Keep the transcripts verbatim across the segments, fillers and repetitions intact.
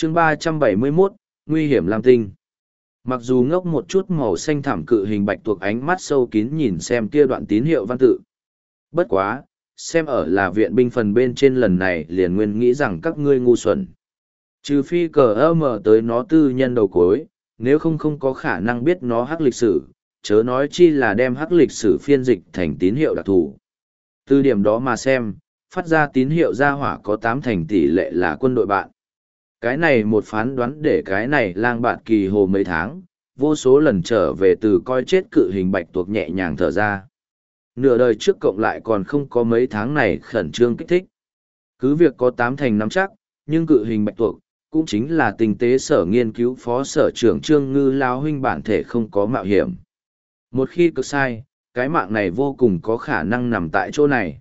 chương ba trăm bảy mươi mốt, nguy hiểm lam tinh. Mặc dù ngốc một chút, màu xanh thảm cự hình bạch tuộc ánh mắt sâu kín nhìn xem kia đoạn tín hiệu văn tự. Bất quá, xem ở là viện binh phần bên trên lần này liền nguyên nghĩ rằng các ngươi ngu xuẩn. Trừ phi cờ ơ mở tới nó tư nhân đầu cối, nếu không không có khả năng biết nó hắc lịch sử, chớ nói chi là đem hắc lịch sử phiên dịch thành tín hiệu đặc thù. Từ điểm đó mà xem, phát ra tín hiệu ra hỏa có tám thành tỷ lệ là quân đội bạn. Cái này một phán đoán để cái này lang bạn kỳ hồ mấy tháng, vô số lần trở về từ coi chết cự hình bạch tuộc nhẹ nhàng thở ra. Nửa đời trước cộng lại còn không có mấy tháng này khẩn trương kích thích. Cứ việc có tám thành nắm chắc, nhưng cự hình bạch tuộc, cũng chính là tinh tế sở nghiên cứu phó sở trưởng Trương Ngư Lao huynh bản thể không có mạo hiểm. Một khi cực sai, cái mạng này vô cùng có khả năng nằm tại chỗ này.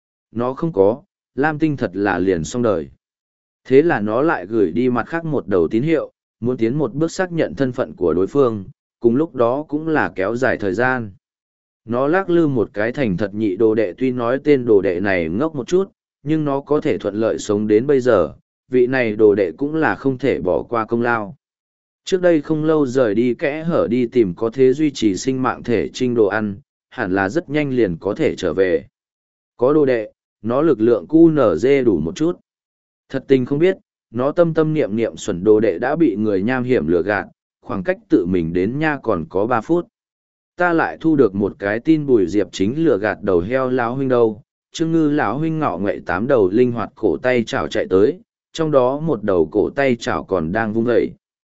Nó không có, Lam Tinh thật là liền xong đời. Thế là nó lại gửi đi mặt khác một đầu tín hiệu, muốn tiến một bước xác nhận thân phận của đối phương, cùng lúc đó cũng là kéo dài thời gian. Nó lắc lư một cái thành thật nhị đồ đệ, tuy nói tên đồ đệ này ngốc một chút, nhưng nó có thể thuận lợi sống đến bây giờ, vị này đồ đệ cũng là không thể bỏ qua công lao. Trước đây không lâu rời đi kẽ hở đi tìm có thế duy trì sinh mạng thể trinh đồ ăn, hẳn là rất nhanh liền có thể trở về. Có đồ đệ, nó lực lượng cu nở dê đủ một chút. Thật tình không biết, nó tâm tâm niệm niệm xuẩn đồ đệ đã bị người nham hiểm lừa gạt, khoảng cách tự mình đến nha còn có ba phút. Ta lại thu được một cái tin Bùi Diệp chính lừa gạt đầu heo lão huynh đâu. Trương Ngư lão huynh ngọ ngậy tám đầu linh hoạt cổ tay chảo chạy tới, trong đó một đầu cổ tay chảo còn đang vung dậy.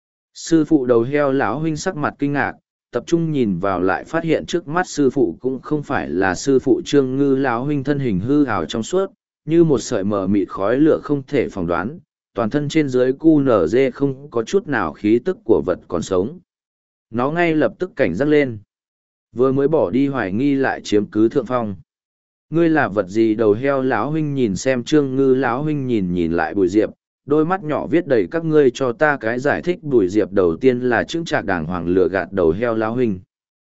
Sư phụ đầu heo lão huynh sắc mặt kinh ngạc, tập trung nhìn vào lại phát hiện trước mắt sư phụ cũng không phải là sư phụ Trương Ngư lão huynh, thân hình hư ảo trong suốt, như một sợi mờ mịt khói lửa không thể phỏng đoán, toàn thân trên dưới cu nở dê không có chút nào khí tức của vật còn sống. Nó ngay lập tức cảnh giác lên. Vừa mới bỏ đi hoài nghi lại chiếm cứ thượng phong. Ngươi là vật gì? Đầu heo lão huynh nhìn xem Trương Ngư lão huynh nhìn nhìn lại Bùi Diệp, đôi mắt nhỏ viết đầy các ngươi cho ta cái giải thích. Bùi Diệp đầu tiên là chững chạc đàng hoàng lừa gạt đầu heo lão huynh.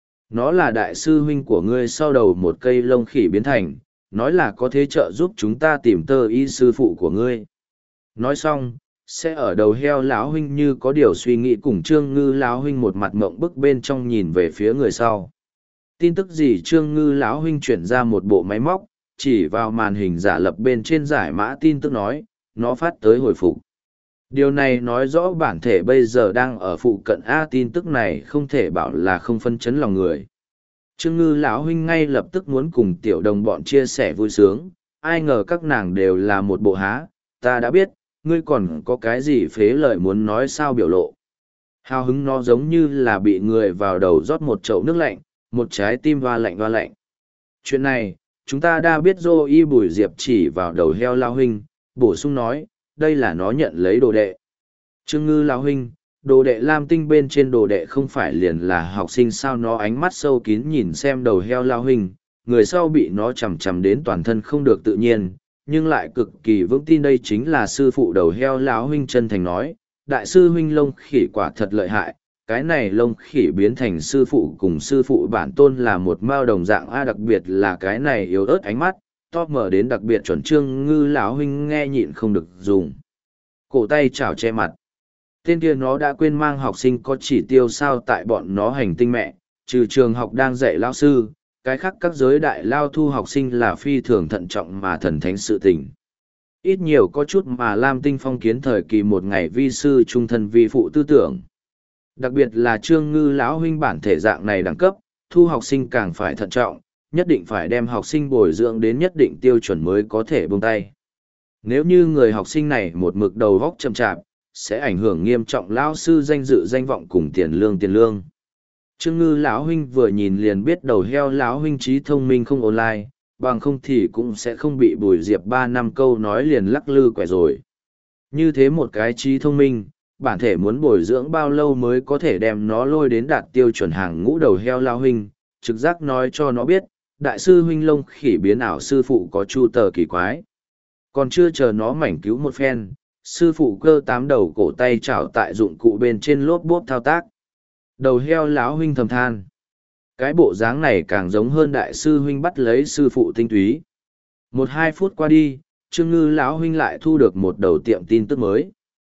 Nó là đại sư huynh của ngươi sau đầu một cây lông khỉ biến thành, nói là có thế trợ giúp chúng ta tìm tơ y sư phụ của ngươi. Nói xong, sẽ ở đầu heo lão huynh như có điều suy nghĩ cùng Trương Ngư lão huynh một mặt mộng bức bên trong nhìn về phía người sau. Tin tức gì? Trương Ngư lão huynh chuyển ra một bộ máy móc, chỉ vào màn hình giả lập bên trên giải mã tin tức nói, nó phát tới hồi phục. Điều này nói rõ bản thể bây giờ đang ở phụ cận A. Tin tức này không thể bảo là không phân chấn lòng người. Trương Ngư lão huynh ngay lập tức muốn cùng tiểu đồng bọn chia sẻ vui sướng, ai ngờ các nàng đều là một bộ há, ta đã biết, ngươi còn có cái gì phế lời muốn nói sao biểu lộ. Hào hứng nó giống như là bị người vào đầu rót một chậu nước lạnh, một trái tim va lạnh va lạnh. Chuyện này, chúng ta đã biết. Dô y Bùi Diệp chỉ vào đầu heo lao huynh, bổ sung nói, đây là nó nhận lấy đồ đệ. Trương Ngư lao huynh, đồ đệ Lam Tinh bên trên đồ đệ không phải liền là học sinh sao? Nó ánh mắt sâu kín nhìn xem đầu heo lao huynh, người sau bị nó chầm chầm đến toàn thân không được tự nhiên, nhưng lại cực kỳ vững tin đây chính là sư phụ. Đầu heo lão huynh chân thành nói, đại sư huynh lông khỉ quả thật lợi hại, cái này lông khỉ biến thành sư phụ cùng sư phụ bản tôn là một mao đồng dạng A, đặc biệt là cái này yếu ớt ánh mắt, to mở đến đặc biệt chuẩn. Trương Ngư lão huynh nghe nhịn không được dùng cổ tay chảo che mặt. Tên kia nó đã quên mang học sinh có chỉ tiêu sao? Tại bọn nó hành tinh mẹ, trừ trường học đang dạy lao sư, cái khác các giới đại lao thu học sinh là phi thường thận trọng mà thần thánh sự tình. Ít nhiều có chút mà Lam Tinh phong kiến thời kỳ một ngày vi sư trung thân vi phụ tư tưởng. Đặc biệt là Trương Ngư lão huynh bản thể dạng này đẳng cấp, thu học sinh càng phải thận trọng, nhất định phải đem học sinh bồi dưỡng đến nhất định tiêu chuẩn mới có thể buông tay. Nếu như người học sinh này một mực đầu góc chậm chạp, sẽ ảnh hưởng nghiêm trọng lao sư danh dự danh vọng cùng tiền lương tiền lương. Trương Ngư lão huynh vừa nhìn liền biết đầu heo lão huynh trí thông minh không online, bằng không thì cũng sẽ không bị Bùi Diệp ba năm câu nói liền lắc lư quẻ rồi. Như thế một cái trí thông minh, bản thể muốn bồi dưỡng bao lâu mới có thể đem nó lôi đến đạt tiêu chuẩn hàng ngũ? Đầu heo lão huynh trực giác nói cho nó biết, đại sư huynh lông khỉ biến ảo sư phụ có chu tờ kỳ quái. Còn chưa chờ nó mảnh cứu một phen, sư phụ cơ tám đầu cổ tay chảo tại dụng cụ bên trên lốp bốp thao tác. Đầu heo lão huynh thầm than, cái bộ dáng này càng giống hơn đại sư huynh bắt lấy sư phụ tinh túy. Một hai phút qua đi, Trương Ngư lão huynh lại thu được một đầu tiệm tin tức mới.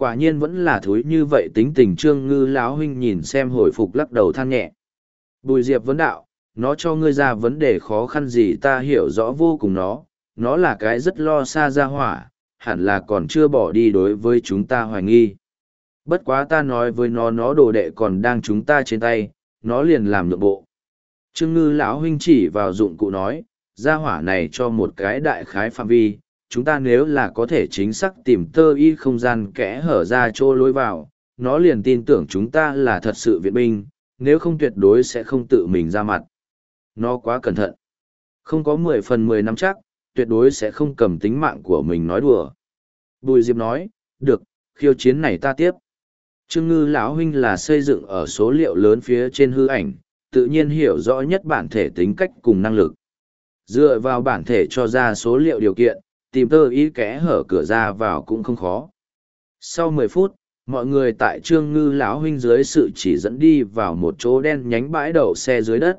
Quả nhiên vẫn là thúi như vậy tính tình Trương Ngư lão huynh nhìn xem hồi phục lắc đầu than nhẹ. Bùi Diệp vấn đạo, nó cho ngươi ra vấn đề khó khăn gì ta hiểu rõ vô cùng nó, nó là cái rất lo xa ra hỏa, hẳn là còn chưa bỏ đi đối với chúng ta hoài nghi. Bất quá ta nói với nó nó đồ đệ còn đang chúng ta trên tay, nó liền làm nhượng bộ. Trương Ngư lão huynh chỉ vào dụng cụ nói, ra hỏa này cho một cái đại khái phạm vi, chúng ta nếu là có thể chính xác tìm tơ y không gian kẽ hở ra chỗ lối vào, nó liền tin tưởng chúng ta là thật sự viện binh, nếu không tuyệt đối sẽ không tự mình ra mặt. Nó quá cẩn thận. Không có mười phần mười nắm chắc, tuyệt đối sẽ không cầm tính mạng của mình nói đùa. Bùi Diệp nói, được, khiêu chiến này ta tiếp. Trương Ngư lão huynh là xây dựng ở số liệu lớn phía trên hư ảnh, tự nhiên hiểu rõ nhất bản thể tính cách cùng năng lực. Dựa vào bản thể cho ra số liệu điều kiện, tìm tơ ý kẽ hở cửa ra vào cũng không khó. Sau mười phút, mọi người tại Trương Ngư lão huynh dưới sự chỉ dẫn đi vào một chỗ đen nhánh bãi đậu xe dưới đất.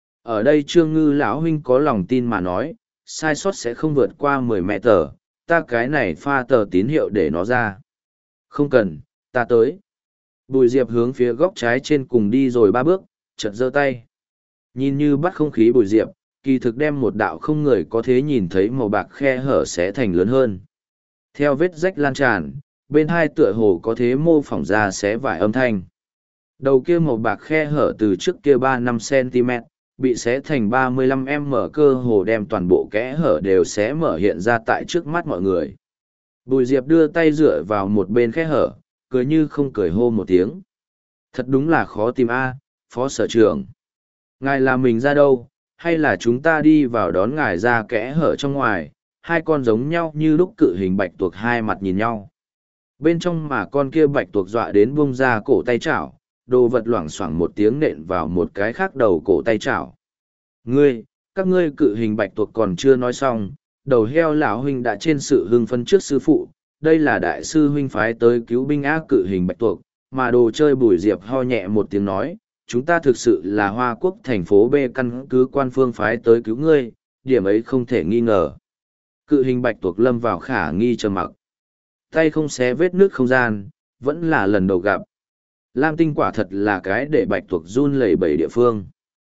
Ở đây Trương Ngư lão huynh có lòng tin mà nói, sai sót sẽ không vượt qua mười mẹ tờ, ta cái này pha tờ tín hiệu để nó ra. Không cần, ta tới. Bùi Diệp hướng phía góc trái trên cùng đi rồi ba bước, chợt giơ tay. Nhìn như bắt không khí Bùi Diệp, kỳ thực đem một đạo không người có thể nhìn thấy màu bạc khe hở sẽ thành lớn hơn. Theo vết rách lan tràn, bên hai tựa hồ có thế mô phỏng ra xé vải âm thanh. Đầu kia màu bạc khe hở từ trước kia ba năm xăng-ti-mét, bị xé thành ba mươi lăm em mở cơ hồ đem toàn bộ kẽ hở đều xé mở hiện ra tại trước mắt mọi người. Bùi Diệp đưa tay dựa vào một bên khe hở, cười như không cười hô một tiếng. Thật đúng là khó tìm a, phó sở trưởng. Ngài là mình ra đâu, hay là chúng ta đi vào đón ngài ra kẽ hở trong ngoài, hai con giống nhau như lúc cự hình bạch tuộc hai mặt nhìn nhau. Bên trong mà con kia bạch tuộc dọa đến buông ra cổ tay chảo, đồ vật loảng xoảng một tiếng nện vào một cái khác đầu cổ tay chảo. Ngươi, các ngươi cự hình bạch tuộc còn chưa nói xong, đầu heo lão huynh đã trên sự hưng phấn trước sư phụ, đây là đại sư huynh phái tới cứu binh ác cự hình bạch tuộc, mà đồ chơi Bùi Diệp ho nhẹ một tiếng nói, chúng ta thực sự là Hoa Quốc thành phố B căn cứ quan phương phái tới cứu ngươi, điểm ấy không thể nghi ngờ. Cự hình bạch tuộc lâm vào khả nghi trầm mặc. Tay không xé vết nước không gian, vẫn là lần đầu gặp. Lam tinh quả thật là cái để bạch tuộc run lẩy bẩy địa phương.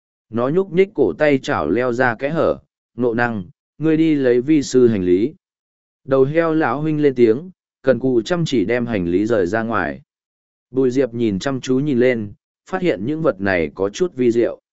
Nó nhúc nhích cổ tay chảo leo ra kẽ hở, nộ năng, ngươi đi lấy vi sư hành lý. Đầu heo lão huynh lên tiếng, cần cù chăm chỉ đem hành lý rời ra ngoài. Bùi Diệp nhìn chăm chú nhìn lên, phát hiện những vật này có chút vi diệu.